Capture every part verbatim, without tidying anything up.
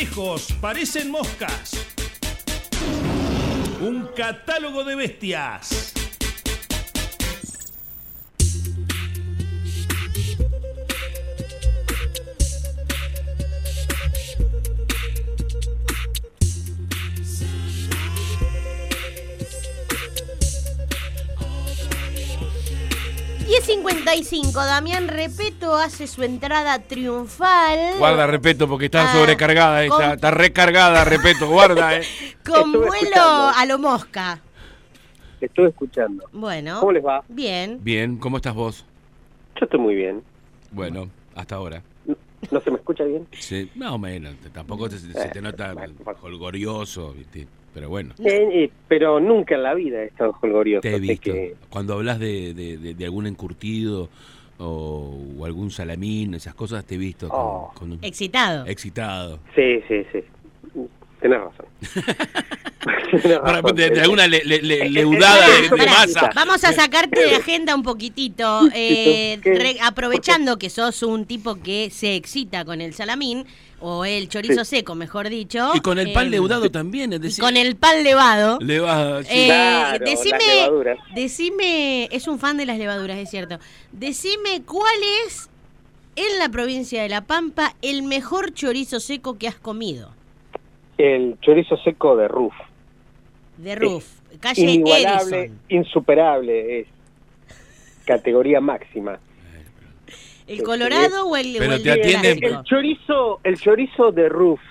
viejos parecen moscas. Un catálogo de bestias. diez cincuenta y cinco, Damián Repetto hace su entrada triunfal. Guarda, Repetto, porque está Ah, sobrecargada, eh, con... está, está recargada, Repetto, guarda, eh. Con Estuve vuelo escuchando. a lo mosca. Te estoy escuchando. Bueno. ¿Cómo les va? Bien. Bien, ¿cómo estás vos? Yo estoy muy bien. Bueno, hasta ahora. ¿No, no se me escucha bien? Sí, más o menos, tampoco te- se te nota holgorioso, ¿viste? Pero bueno, Eh, eh, pero nunca en la vida he estado jolgorioso. te he sé visto. que- Cuando hablas de, de, de, de algún encurtido o, o algún salamín, esas cosas, te he visto con, Oh. con un- Excitado. excitado. Sí, sí, sí. Tenés razón. Tenés Para- razón. de, de alguna le- le- le- Es que- leudada de, de Pará, masa. vamos a sacarte de agenda un poquitito, eh, ¿Qué? re- aprovechando que sos un tipo que se excita con el salamín, o el chorizo Sí. seco, mejor dicho. Y con el pan eh, leudado también, es y decir, con el pan levado. le vas... Eh, Claro, decime, las levaduras. decime, es un fan de las levaduras, es cierto. Decime cuál es, en la provincia de La Pampa, el mejor chorizo seco que has comido. El chorizo seco de Ruf. De Ruf, calle Inigualable, Edison. insuperable. Es categoría máxima. ¿El colorado o el, Pero o el te atienden- clásico? El chorizo, el chorizo de Ruf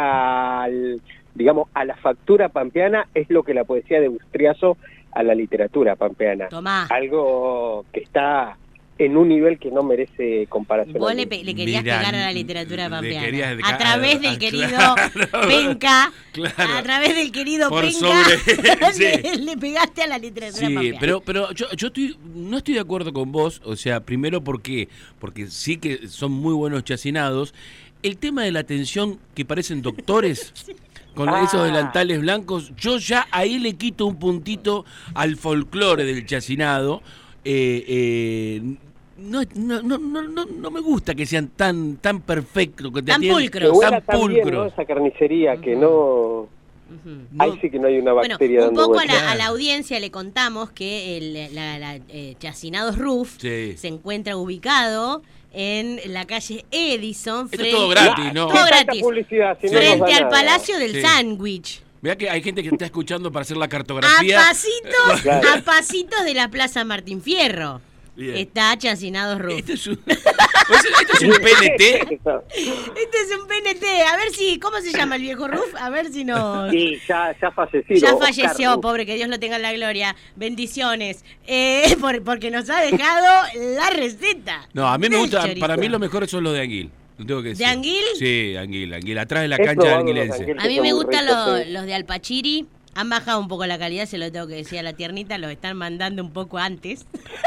al, digamos, a la factura pampeana es lo que la poesía de Bustriazo a la literatura pampeana. Tomá. Algo que está en un nivel que no merece comparación. Vos le, alguna. pe- le querías Mirá, pegar a la literatura le pampeana. querías de- A través del ah, querido claro. Penca. Claro. A través del querido Por Penca. sobre- sí. le, le pegaste a la literatura Sí, pampeana. pero, pero yo, yo estoy, no estoy de acuerdo con vos, o sea, primero porque, porque sí que son muy buenos chacinados. El tema de la atención, que parecen doctores, con Ah. esos delantales blancos, yo ya ahí le quito un puntito al folclore del chacinado. Eh, eh, no, no, no, no, no, no me gusta que sean tan, tan perfectos, que te Tan atienden- Que pulcros. huela tan tan bien, ¿no? pulcros. Esa carnicería que no... Ujú. No- Ahí sí que no hay una Bueno, bacteria un dando poco a vueltas. la, a la audiencia le contamos que el la, la, eh, Chacinados Roof Sí. se encuentra ubicado en la calle Edison. Esto es frente- todo gratis, ¿no? Todo ¿Qué tanta gratis. publicidad, si no nos Frente da al nada? Palacio del Sí. Sándwich. Mirá que hay gente que está escuchando para hacer la A cartografía. pasitos, Claro. a pasitos de la Plaza Martín Fierro. Bien. Está Chacinados Roof. Este es un, este es un P N T. Este es un P N T. A ver si, ¿cómo se llama el viejo Roof? A ver si no. Sí, ya, ya fallecido. Ya Oscar falleció, Ruf. pobre, que Dios lo tenga en la gloria. Bendiciones. Eh, por- porque nos ha dejado la receta. No, a mí me del gusta, chorizo. para mí los mejores son los de anguil. Lo tengo que decir. ¿De anguil? Sí, anguil, anguil. Atrás de la He cancha probado los anguilense. anguil. A mí Son me muy gustan ricos, los, sí. los de Alpachiri. Han bajado un poco la calidad, se lo tengo que decir a la tiernita. Los están mandando un poco antes.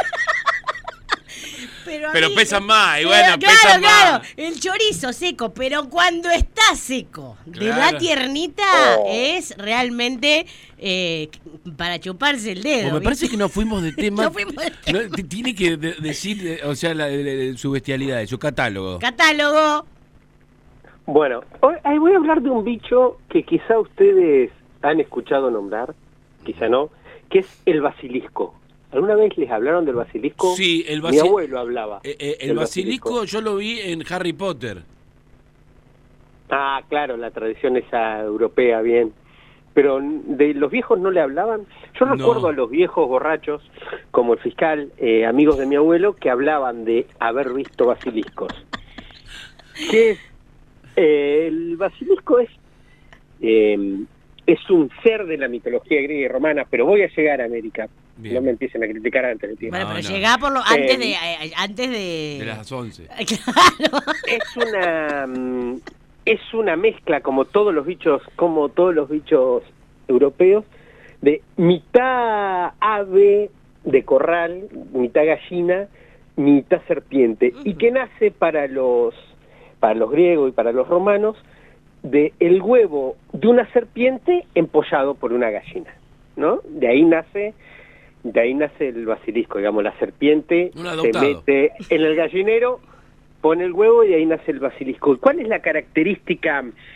Pero, a Pero mí- pesan más, y Pero, bueno, claro, pesan claro, más. el chorizo seco, pero cuando está seco de la Claro. tiernita Oh. es realmente eh, para chuparse el dedo. Pues me ¿viste? parece que no fuimos de tema. No fuimos de tema. No, t- tiene que de- decir, eh, o sea, la, la- la- su bestialidad, su catálogo. Catálogo. Bueno, hoy ahí voy a hablar de un bicho que quizá ustedes han escuchado nombrar, quizá no, que es el basilisco. ¿Alguna vez les hablaron del basilisco? Sí, el Mi basi- abuelo hablaba. Eh, eh, el del basilisco yo lo vi en Harry Potter. Ah, claro, la tradición esa europea, bien. Pero de los viejos no le hablaban. Yo No. recuerdo a los viejos borrachos, como el fiscal, eh, amigos de mi abuelo, que hablaban de haber visto basiliscos. Que es, eh, el basilisco es eh, es un ser de la mitología griega y romana, pero voy a llegar a América. Bien. No me empiecen a criticar antes de tiempo. Bueno, No, pero no. llegá por lo antes Eh, de eh, antes de De las once. Claro. Es una mm, es una mezcla, como todos los bichos, como todos los bichos europeos, de mitad ave de corral, mitad gallina, mitad serpiente, y que nace para los para los griegos y para los romanos de el huevo de una serpiente empollado por una gallina, ¿no? De ahí nace de ahí nace el basilisco, digamos, la serpiente Un se adoptado. mete en el gallinero, pone el huevo y ahí nace el basilisco. ¿Cuál es la característica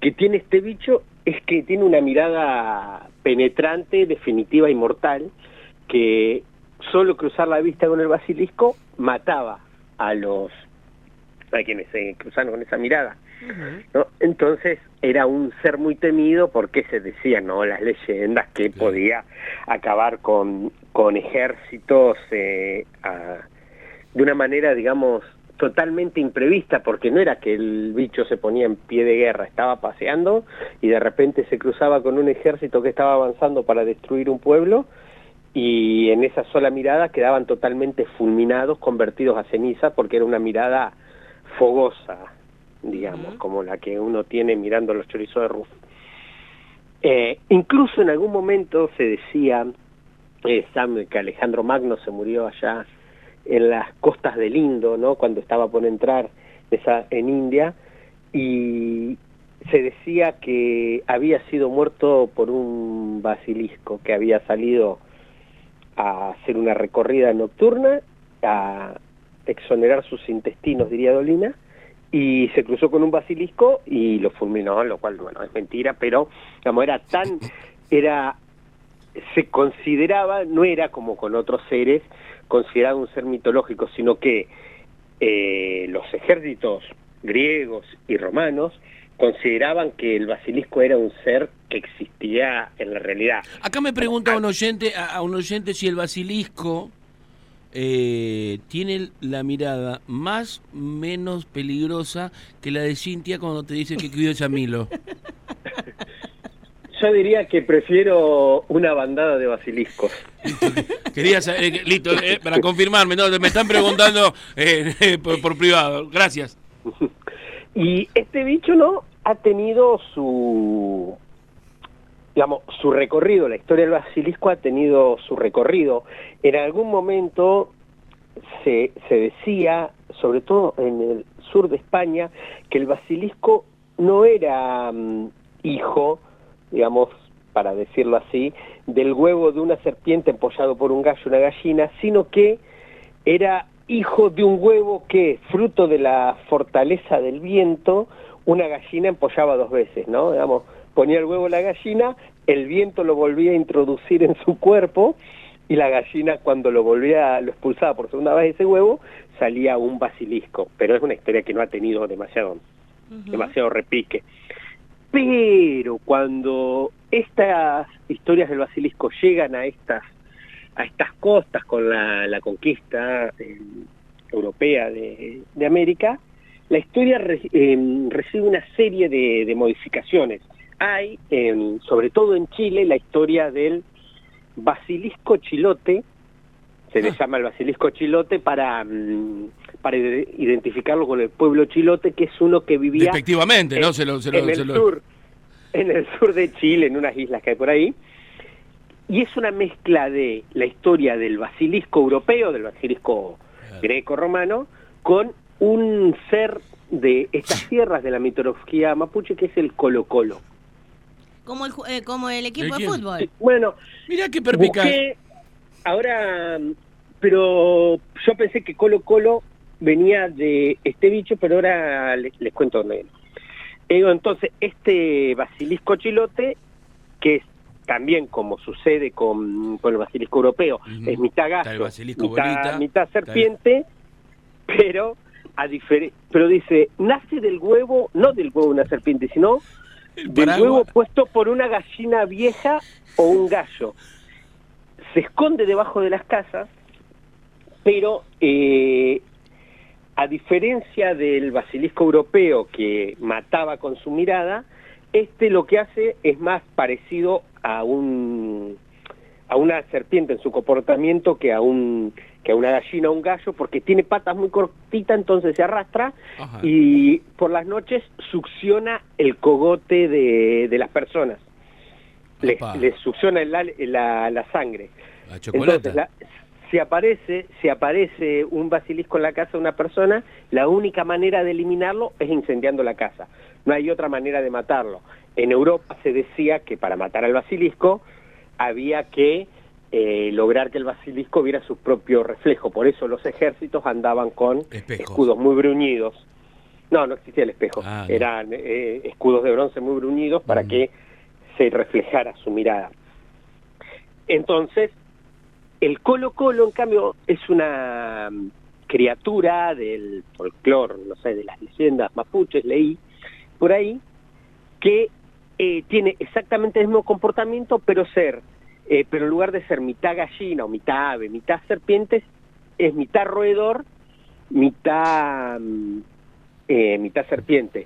que tiene este bicho es que tiene una mirada penetrante, definitiva y mortal, que solo cruzar la vista con el basilisco mataba a los a quienes se cruzaron con esa mirada, ¿no? Entonces era un ser muy temido porque se decían, ¿no?, las leyendas que Claro. podía acabar con, con ejércitos eh, a, de una manera, digamos, totalmente imprevista, porque no era que el bicho se ponía en pie de guerra, estaba paseando y de repente se cruzaba con un ejército que estaba avanzando para destruir un pueblo, y en esa sola mirada quedaban totalmente fulminados, convertidos a ceniza, porque era una mirada fogosa, digamos, Uh-huh. como la que uno tiene mirando los chorizos de Ruf. Eh, incluso en algún momento se decía, eh, Sam, que Alejandro Magno se murió allá en las costas del Indo, ¿no?, cuando estaba por entrar esa, en India, y se decía que había sido muerto por un basilisco que había salido a hacer una recorrida nocturna, a exonerar sus intestinos, diría Dolina, y se cruzó con un basilisco y lo fulminó, lo cual, bueno, es mentira, pero, digamos, era tan, era, se consideraba, no era como con otros seres, considerado un ser mitológico, sino que eh, los ejércitos griegos y romanos consideraban que el basilisco era un ser que existía en la realidad. Acá me pregunta un oyente, a, a un oyente si el basilisco eh, tiene la mirada más menos peligrosa que la de Cintia cuando te dice que cuides a Milo. Yo diría que prefiero una bandada de basiliscos. Quería saber, eh, listo, eh, para confirmarme, no, me están preguntando eh, eh, por, por privado. Gracias. Y este bicho, ¿no?, ha tenido su, digamos, su recorrido, la historia del basilisco ha tenido su recorrido. En algún momento se, se decía, sobre todo en el sur de España, que el basilisco no era um, hijo, digamos, para decirlo así, del huevo de una serpiente empollado por un gallo y una gallina, sino que era hijo de un huevo que, fruto de la fortaleza del viento, una gallina empollaba dos veces, ¿no? Digamos, ponía el huevo la gallina, el viento lo volvía a introducir en su cuerpo, y la gallina, cuando lo volvía, lo expulsaba por segunda vez ese huevo, salía un basilisco. Pero es una historia que no ha tenido demasiado, uh-huh. demasiado repique. Pero cuando estas historias del basilisco llegan a estas a estas costas con la, la conquista eh, europea de, de América, la historia re, eh, recibe una serie de, de modificaciones. Hay, eh, sobre todo en Chile, la historia del basilisco chilote, se ah. le llama el basilisco chilote para, um, para identificarlo con el pueblo chilote, que es uno que vivía efectivamente, en, ¿no? Se lo, se lo, en el se lo... sur, en el sur de Chile, en unas islas que hay por ahí. Y es una mezcla de la historia del basilisco europeo, del basilisco claro. greco-romano, con un ser de estas tierras de la mitología mapuche, que es el Colo-Colo. Como el, eh, como el equipo de fútbol. Bueno, mirá qué perpicaz. Busqué, ahora, pero yo pensé que Colo-Colo venía de este bicho, pero ahora les, les cuento dónde viene. Eh, entonces, este basilisco chilote, que es también, como sucede con, con el basilisco europeo, uh-huh. es mitad gato, mitad, mitad serpiente, pero a difer- pero dice, nace del huevo, no del huevo de una serpiente, sino del huevo puesto por una gallina vieja o un gallo. Se esconde debajo de las casas, pero eh, a diferencia del basilisco europeo que mataba con su mirada, este lo que hace es más parecido a un a una serpiente en su comportamiento que a un que a una gallina o un gallo, porque tiene patas muy cortitas, entonces se arrastra. Ajá. Y por las noches succiona el cogote de, de las personas, les, les succiona la, la, la sangre. La chocolate. Entonces, la, si aparece si aparece un basilisco en la casa de una persona, la única manera de eliminarlo es incendiando la casa. No hay otra manera de matarlo. En Europa se decía que para matar al basilisco había que eh, lograr que el basilisco viera su propio reflejo. Por eso los ejércitos andaban con Espejos. escudos muy bruñidos, No, no existía el espejo. Ah, no. Eran eh, escudos de bronce muy bruñidos para Mm. que se reflejara su mirada. Entonces, el Colo Colo, en cambio, es una mm, criatura del folclore, no sé, de las leyendas mapuches, leí por ahí, que eh, tiene exactamente el mismo comportamiento, pero ser, eh, pero en lugar de ser mitad gallina o mitad ave, mitad serpientes, es mitad roedor, mitad, mm, eh, mitad serpiente.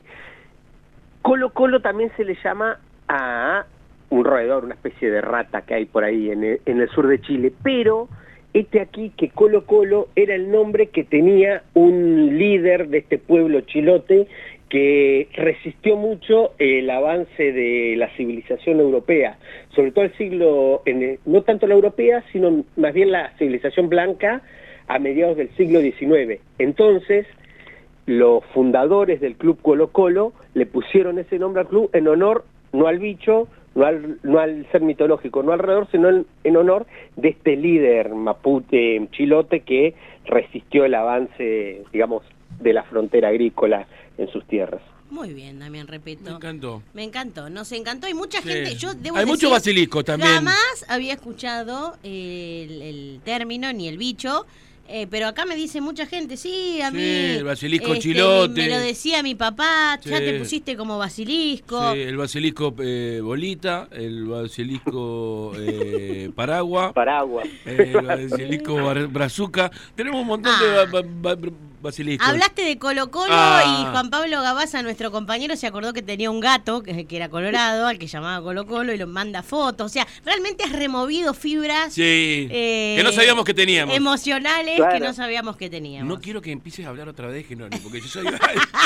Colo Colo también se le llama a un roedor, una especie de rata que hay por ahí en el, en el sur de Chile, pero este aquí que Colo Colo era el nombre que tenía un líder de este pueblo chilote que resistió mucho el avance de la civilización europea, sobre todo el siglo, en el, no tanto la europea, sino más bien la civilización blanca a mediados del siglo diecinueve. Entonces, los fundadores del club Colo Colo le pusieron ese nombre al club en honor, no al bicho, no al, no al ser mitológico, no alrededor, sino en, en honor de este líder mapuche chilote que resistió el avance, digamos, de la frontera agrícola en sus tierras. Muy bien, Damián Repetto. Me encantó. Me encantó, nos encantó. Hay mucha Sí. gente, yo debo Hay decir, mucho basilisco también. Jamás había escuchado el, el término ni el bicho. Eh, pero acá me dice mucha gente, sí, a Sí, mí... el basilisco este, chilote. Me lo decía mi papá, ya Sí. te pusiste como basilisco. Sí, el basilisco eh, bolita, el basilisco eh, paragua, Paraguas. eh, el basilisco bar- brazuca. Tenemos un montón Ah. de ba- ba- ba- basiliscos. Hablaste de Colo Colo Ah. y Juan Pablo Gabaza, nuestro compañero, se acordó que tenía un gato que, que era colorado, al que llamaba Colo Colo, y lo manda fotos. O sea, realmente has removido fibras Sí, eh, que no sabíamos que teníamos. emocionales Claro. que no sabíamos que teníamos. No quiero que empieces a hablar otra vez, Genoni, porque yo soy...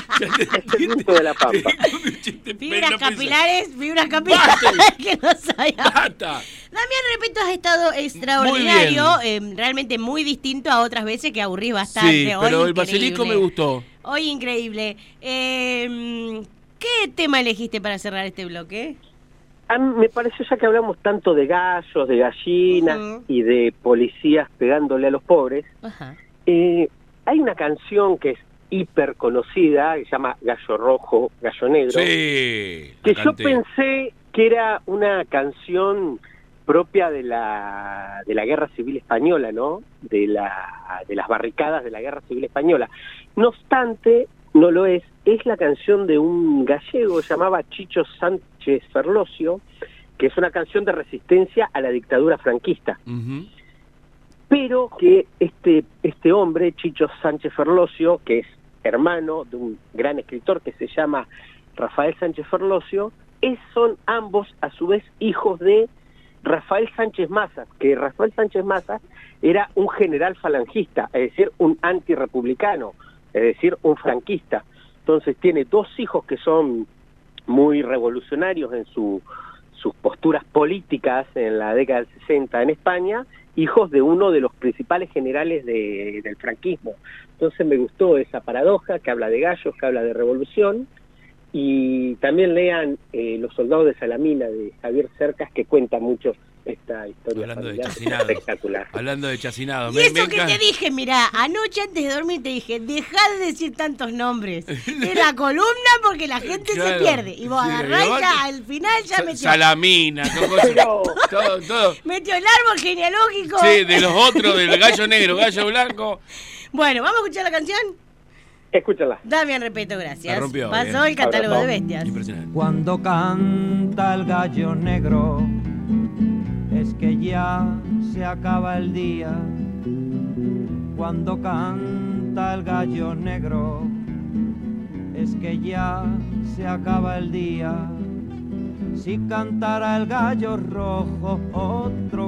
Es el mito de la pampa. Fibras capilares, fibras capilares que no sabíamos. ¡Basta! Damián Repetto, has estado extraordinario, eh, realmente muy distinto a otras veces que aburrís bastante. Sí, Hoy pero el increíble. basilisco me gustó. Hoy increíble. Eh, ¿Qué tema elegiste para cerrar este bloque? A mí me pareció, ya que hablamos tanto de gallos, de gallinas Ujú. y de policías pegándole a los pobres, Ajá. eh, hay una canción que es hiper conocida, que se llama Gallo Rojo, Gallo Negro, Sí. que la yo canté. pensé que era una canción propia de la de la Guerra Civil Española, ¿no? De la de las barricadas de la Guerra Civil Española. No obstante, no lo es. Es la canción de un gallego llamaba Chicho Sánchez Ferlosio, que es una canción de resistencia a la dictadura franquista. Ujú. Pero que este este hombre, Chicho Sánchez Ferlosio, que es hermano de un gran escritor que se llama Rafael Sánchez Ferlosio, es, son ambos a su vez hijos de Rafael Sánchez Mazas, que Rafael Sánchez Mazas era un general falangista, es decir, un antirrepublicano, es decir, un franquista. Entonces tiene dos hijos que son muy revolucionarios en su, sus posturas políticas en la década del sesenta en España, hijos de uno de los principales generales de, del franquismo. Entonces me gustó esa paradoja que habla de gallos, que habla de revolución, y también lean eh, Los soldados de Salamina de Javier Cercas, que cuenta mucho esta historia Hablando de familiar, que es chacinado. espectacular. Hablando de chacinado. Y Me- eso me que encan- te dije, mirá, anoche antes de dormir te dije, dejá de decir tantos nombres en la columna porque la gente Claro. se pierde. Y vos Sí, agarrás y vos- ya al final ya Sa- metió, Salamina, todo, Pero- todo, todo. metió el árbol genealógico. Sí, de los otros, del gallo negro, gallo blanco. Bueno, ¿vamos a escuchar la canción? Escúchala. Damián Repetto, gracias. La rompió, Pasó bien. el catálogo Ahora, de bestias. Impresionante. Cuando canta el gallo negro, es que ya se acaba el día. Cuando canta el gallo negro, es que ya se acaba el día. Si cantara el gallo rojo, otro